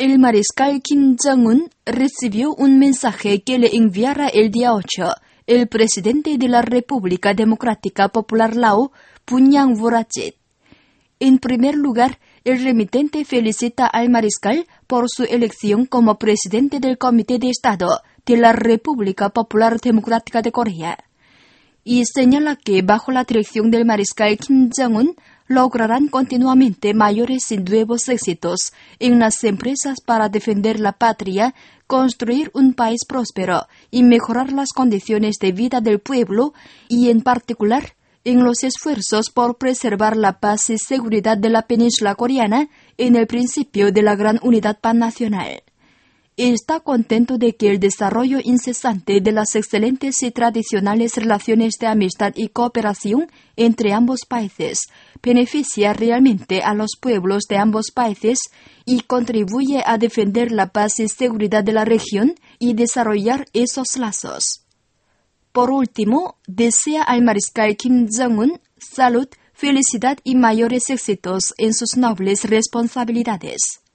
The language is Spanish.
el mariscal Kim Jong-un recibió un mensaje que le enviara el día 8 el presidente de la República Democrática Popular Lao, Bunyang Volachit. En primer lugar, el remitente felicita al mariscal por su elección como presidente del Comité de Estado de la República Popular Democrática de Corea. Y señala que bajo la dirección del mariscal Kim Jong-un lograrán continuamente mayores y nuevos éxitos en las empresas para defender la patria, construir un país próspero y mejorar las condiciones de vida del pueblo y, en particular, en los esfuerzos por preservar la paz y seguridad de la península coreana en el principio de la gran unidad pannacional. Está contento de que el desarrollo incesante de las excelentes y tradicionales relaciones de amistad y cooperación entre ambos países beneficia realmente a los pueblos de ambos países y contribuye a defender la paz y seguridad de la región y desarrollar esos lazos. Por último, desea al mariscal Kim Jong-un salud, felicidad y mayores éxitos en sus nobles responsabilidades.